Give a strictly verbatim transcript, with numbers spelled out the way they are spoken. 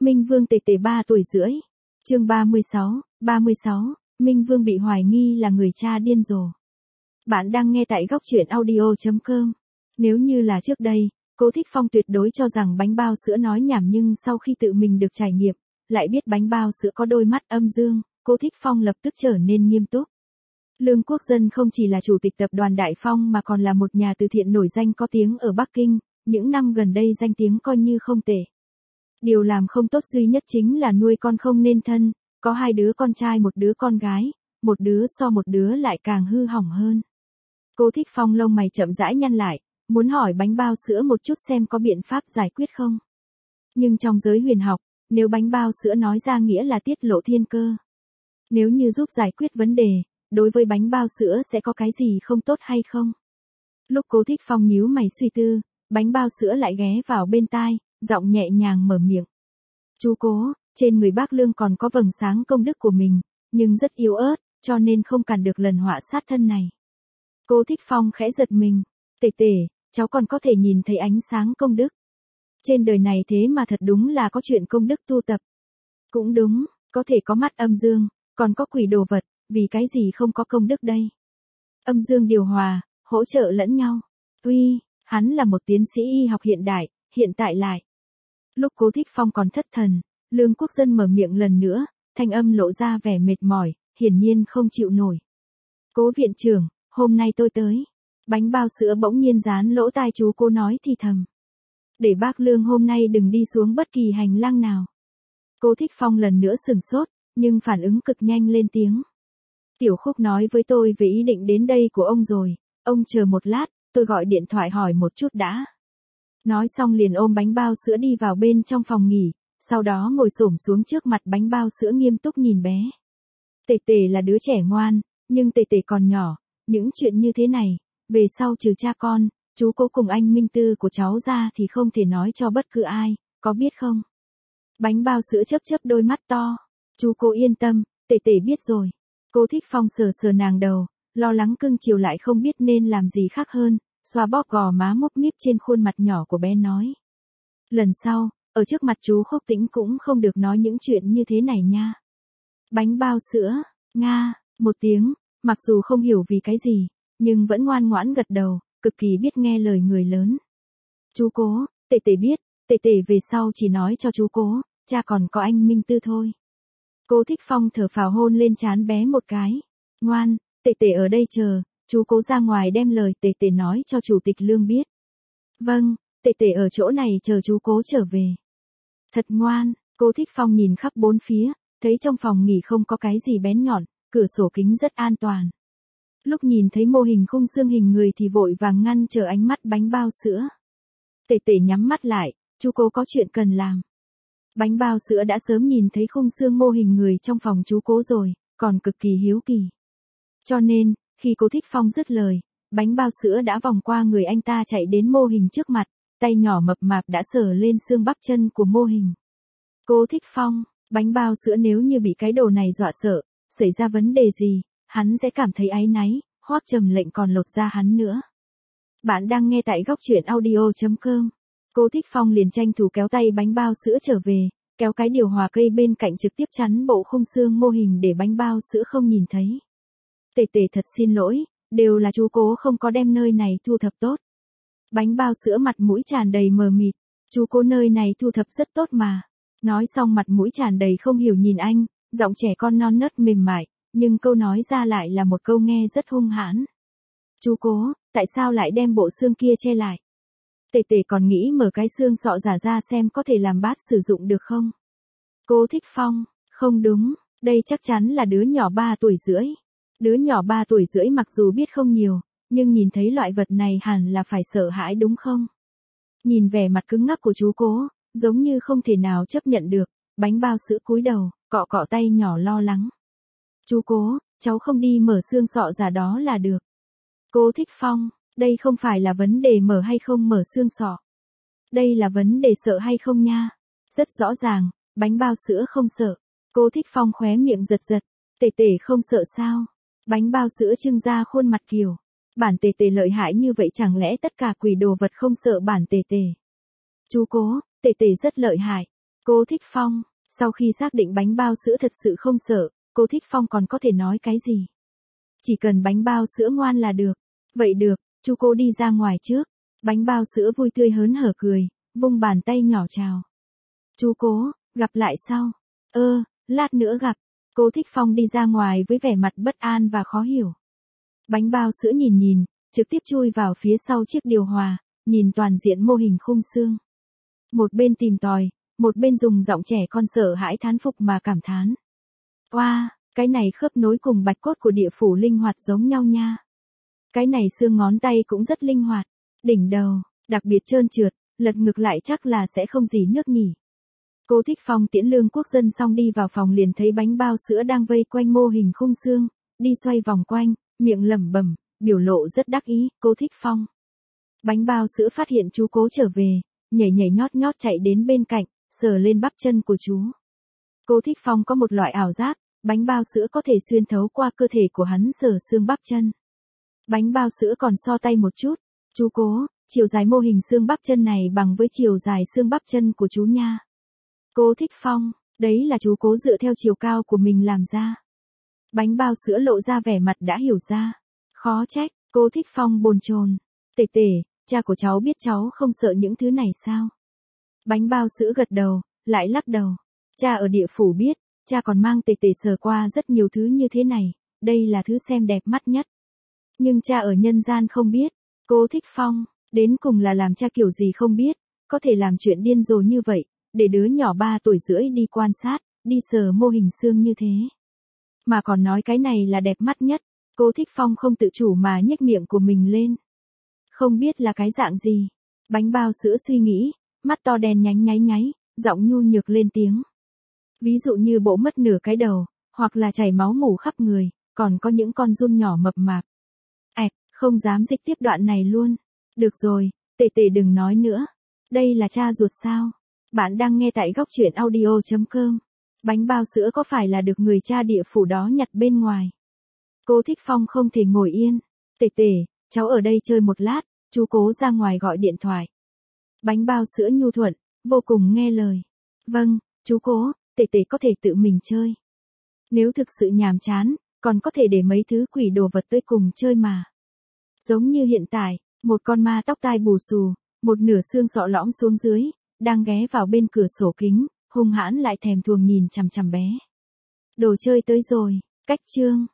Minh Vương Tề Tề ba tuổi rưỡi. Chương ba mươi sáu, ba mươi sáu, Minh Vương bị hoài nghi là người cha điên rồ. Bạn đang nghe tại góc truyện audio chấm com. Nếu như là trước đây, Cố Thích Phong tuyệt đối cho rằng bánh bao sữa nói nhảm, nhưng sau khi tự mình được trải nghiệm, lại biết bánh bao sữa có đôi mắt âm dương, Cố Thích Phong lập tức trở nên nghiêm túc. Lương Quốc Dân không chỉ là chủ tịch tập đoàn Đại Phong mà còn là một nhà từ thiện nổi danh có tiếng ở Bắc Kinh, những năm gần đây danh tiếng coi như không tệ. Điều làm không tốt duy nhất chính là nuôi con không nên thân, có hai đứa con trai một đứa con gái, một đứa so một đứa lại càng hư hỏng hơn. Cố Thích Phong lông mày chậm rãi nhăn lại, muốn hỏi bánh bao sữa một chút xem có biện pháp giải quyết không. Nhưng trong giới huyền học, nếu bánh bao sữa nói ra nghĩa là tiết lộ thiên cơ. Nếu như giúp giải quyết vấn đề, đối với bánh bao sữa sẽ có cái gì không tốt hay không? Lúc Cố Thích Phong nhíu mày suy tư, bánh bao sữa lại ghé vào bên tai, giọng nhẹ nhàng mở miệng. Chú Cố, trên người bác Lương còn có vầng sáng công đức của mình, nhưng rất yếu ớt, cho nên không cản được lần họa sát thân này. Cố Thích Phong khẽ giật mình. Tề Tề, cháu còn có thể nhìn thấy ánh sáng công đức. Trên đời này thế mà thật đúng là có chuyện công đức tu tập. Cũng đúng, có thể có mắt âm dương, còn có quỷ đồ vật, vì cái gì không có công đức đây? Âm dương điều hòa, hỗ trợ lẫn nhau. Tuy, hắn là một tiến sĩ y học hiện đại, hiện tại lại. Lúc Cố Thích Phong còn thất thần, Lương Quốc Dân mở miệng lần nữa, thanh âm lộ ra vẻ mệt mỏi, hiển nhiên không chịu nổi. Cố viện trưởng, hôm nay tôi tới. Bánh bao sữa bỗng nhiên dán lỗ tai chú Cố nói thì thầm. Để bác Lương hôm nay đừng đi xuống bất kỳ hành lang nào. Cố Thích Phong lần nữa sửng sốt, nhưng phản ứng cực nhanh lên tiếng. Tiểu Khúc nói với tôi về ý định đến đây của ông rồi, ông chờ một lát, tôi gọi điện thoại hỏi một chút đã. Nói xong liền ôm bánh bao sữa đi vào bên trong phòng nghỉ, sau đó ngồi xổm xuống trước mặt bánh bao sữa nghiêm túc nhìn bé. Tề Tề là đứa trẻ ngoan, nhưng Tề Tề còn nhỏ, những chuyện như thế này, về sau trừ cha con, chú Cố cùng anh Minh Tư của cháu ra thì không thể nói cho bất cứ ai, có biết không? Bánh bao sữa chớp chớp đôi mắt to. Chú Cố yên tâm, Tề Tề biết rồi. Cố Thích Phong sờ sờ nàng đầu, lo lắng cưng chiều lại không biết nên làm gì khác hơn, xoa bóp gò má múp míp trên khuôn mặt nhỏ của bé nói. Lần sau, ở trước mặt chú Khúc Tĩnh cũng không được nói những chuyện như thế này nha. Bánh bao sữa, nga, một tiếng, mặc dù không hiểu vì cái gì, nhưng vẫn ngoan ngoãn gật đầu, cực kỳ biết nghe lời người lớn. Chú Cố, Tề Tề biết, Tề Tề về sau chỉ nói cho chú Cố, cha còn có anh Minh Tư thôi. Cố Thích Phong thở phào hôn lên trán bé một cái. Ngoan, Tề Tề ở đây chờ, chú Cố ra ngoài đem lời Tề Tề nói cho chủ tịch Lương biết. Vâng, Tề Tề ở chỗ này chờ chú Cố trở về. Thật ngoan. Cố Thích Phong nhìn khắp bốn phía, thấy trong phòng nghỉ không có cái gì bén nhọn, cửa sổ kính rất an toàn. Lúc nhìn thấy mô hình khung xương hình người thì vội vàng ngăn trở ánh mắt bánh bao sữa. Tề Tề nhắm mắt lại, chú Cố có chuyện cần làm. Bánh bao sữa đã sớm nhìn thấy khung xương mô hình người trong phòng chú Cố rồi, còn cực kỳ hiếu kỳ. Cho nên, khi Cố Thích Phong dứt lời, bánh bao sữa đã vòng qua người anh ta chạy đến mô hình trước mặt, tay nhỏ mập mạp đã sờ lên xương bắp chân của mô hình. Cố Thích Phong, bánh bao sữa nếu như bị cái đồ này dọa sợ, xảy ra vấn đề gì, hắn sẽ cảm thấy áy náy, Hoắc Trầm Lệnh còn lột da hắn nữa. Bạn đang nghe tại góc truyện audio chấm com. Cố Thích Phong liền tranh thủ kéo tay bánh bao sữa trở về, kéo cái điều hòa cây bên cạnh trực tiếp chắn bộ khung xương mô hình để bánh bao sữa không nhìn thấy. Tề Tề thật xin lỗi, đều là chú Cố không có đem nơi này thu thập tốt. Bánh bao sữa mặt mũi tràn đầy mờ mịt, chú Cố nơi này thu thập rất tốt mà. Nói xong mặt mũi tràn đầy không hiểu nhìn anh, giọng trẻ con non nớt mềm mại, nhưng câu nói ra lại là một câu nghe rất hung hãn. Chú Cố, tại sao lại đem bộ xương kia che lại? Tề Tề còn nghĩ mở cái xương sọ giả ra xem có thể làm bát sử dụng được không? Cố Thích Phong, không đúng, đây chắc chắn là đứa nhỏ ba tuổi rưỡi. Đứa nhỏ ba tuổi rưỡi mặc dù biết không nhiều, nhưng nhìn thấy loại vật này hẳn là phải sợ hãi đúng không? Nhìn vẻ mặt cứng ngắc của chú Cố, giống như không thể nào chấp nhận được, bánh bao sữa cúi đầu, cọ cọ tay nhỏ lo lắng. Chú Cố, cháu không đi mở xương sọ giả đó là được. Cố Thích Phong, đây không phải là vấn đề mở hay không mở xương sọ. Đây là vấn đề sợ hay không nha. Rất rõ ràng, bánh bao sữa không sợ. Cố Thích Phong khóe miệng giật giật. Tề Tề không sợ sao? Bánh bao sữa trưng ra khuôn mặt kiều. Bản Tề Tề lợi hại như vậy chẳng lẽ tất cả quỷ đồ vật không sợ bản Tề Tề? Chú Cố, Tề Tề rất lợi hại. Cố Thích Phong, sau khi xác định bánh bao sữa thật sự không sợ, Cố Thích Phong còn có thể nói cái gì? Chỉ cần bánh bao sữa ngoan là được. Vậy được, chú Cố đi ra ngoài trước. Bánh bao sữa vui tươi hớn hở cười, vung bàn tay nhỏ chào. Chú Cố, gặp lại sau. Ơ, lát nữa gặp. Cố Thích Phong đi ra ngoài với vẻ mặt bất an và khó hiểu. Bánh bao sữa nhìn nhìn, trực tiếp chui vào phía sau chiếc điều hòa, nhìn toàn diện mô hình khung xương. Một bên tìm tòi, một bên dùng giọng trẻ con sợ hãi thán phục mà cảm thán. Oa, wow, cái này khớp nối cùng bạch cốt của địa phủ linh hoạt giống nhau nha. Cái này xương ngón tay cũng rất linh hoạt. Đỉnh đầu, đặc biệt trơn trượt, lật ngược lại chắc là sẽ không gì nước nhỉ. Cố Thích Phong tiễn Lương Quốc Dân xong đi vào phòng liền thấy bánh bao sữa đang vây quanh mô hình khung xương, đi xoay vòng quanh, miệng lẩm bẩm, biểu lộ rất đắc ý. Cố Thích Phong. Bánh bao sữa phát hiện chú Cố trở về, nhảy nhảy nhót nhót chạy đến bên cạnh, sờ lên bắp chân của chú. Cố Thích Phong có một loại ảo giác, bánh bao sữa có thể xuyên thấu qua cơ thể của hắn sờ xương bắp chân. Bánh bao sữa còn so tay một chút. Chú Cố, chiều dài mô hình xương bắp chân này bằng với chiều dài xương bắp chân của chú nha. Cố Thích Phong, đấy là chú Cố dựa theo chiều cao của mình làm ra. Bánh bao sữa lộ ra vẻ mặt đã hiểu ra. Khó trách, Cố Thích Phong bồn chồn. Tể tể, cha của cháu biết cháu không sợ những thứ này sao? Bánh bao sữa gật đầu, lại lắc đầu. Cha ở địa phủ biết, cha còn mang tể tể sờ qua rất nhiều thứ như thế này, đây là thứ xem đẹp mắt nhất. Nhưng cha ở nhân gian không biết. Cố Thích Phong, đến cùng là làm cha kiểu gì không biết, có thể làm chuyện điên rồ như vậy, để đứa nhỏ ba tuổi rưỡi đi quan sát, đi sờ mô hình xương như thế. Mà còn nói cái này là đẹp mắt nhất, Cố Thích Phong không tự chủ mà nhếch miệng của mình lên. Không biết là cái dạng gì. Bánh bao sữa suy nghĩ, mắt to đen nhánh nháy nháy, giọng nhu nhược lên tiếng. Ví dụ như bộ mất nửa cái đầu, hoặc là chảy máu mủ khắp người, còn có những con giun nhỏ mập mạp. Ẹc, không dám dịch tiếp đoạn này luôn. Được rồi, tể tể đừng nói nữa. Đây là cha ruột sao? Bạn đang nghe tại góc truyện audio chấm com. Bánh bao sữa có phải là được người cha địa phủ đó nhặt bên ngoài? Cố Thích Phong không thể ngồi yên. Tể tể, cháu ở đây chơi một lát, chú Cố ra ngoài gọi điện thoại. Bánh bao sữa nhu thuận, vô cùng nghe lời. Vâng, chú Cố, tể tể có thể tự mình chơi. Nếu thực sự nhàm chán, còn có thể để mấy thứ quỷ đồ vật tới cùng chơi mà. Giống như hiện tại, một con ma tóc tai bù xù, một nửa xương sọ lõm xuống dưới, đang ghé vào bên cửa sổ kính, hung hãn lại thèm thuồng nhìn chằm chằm bé. Đồ chơi tới rồi, cách chương.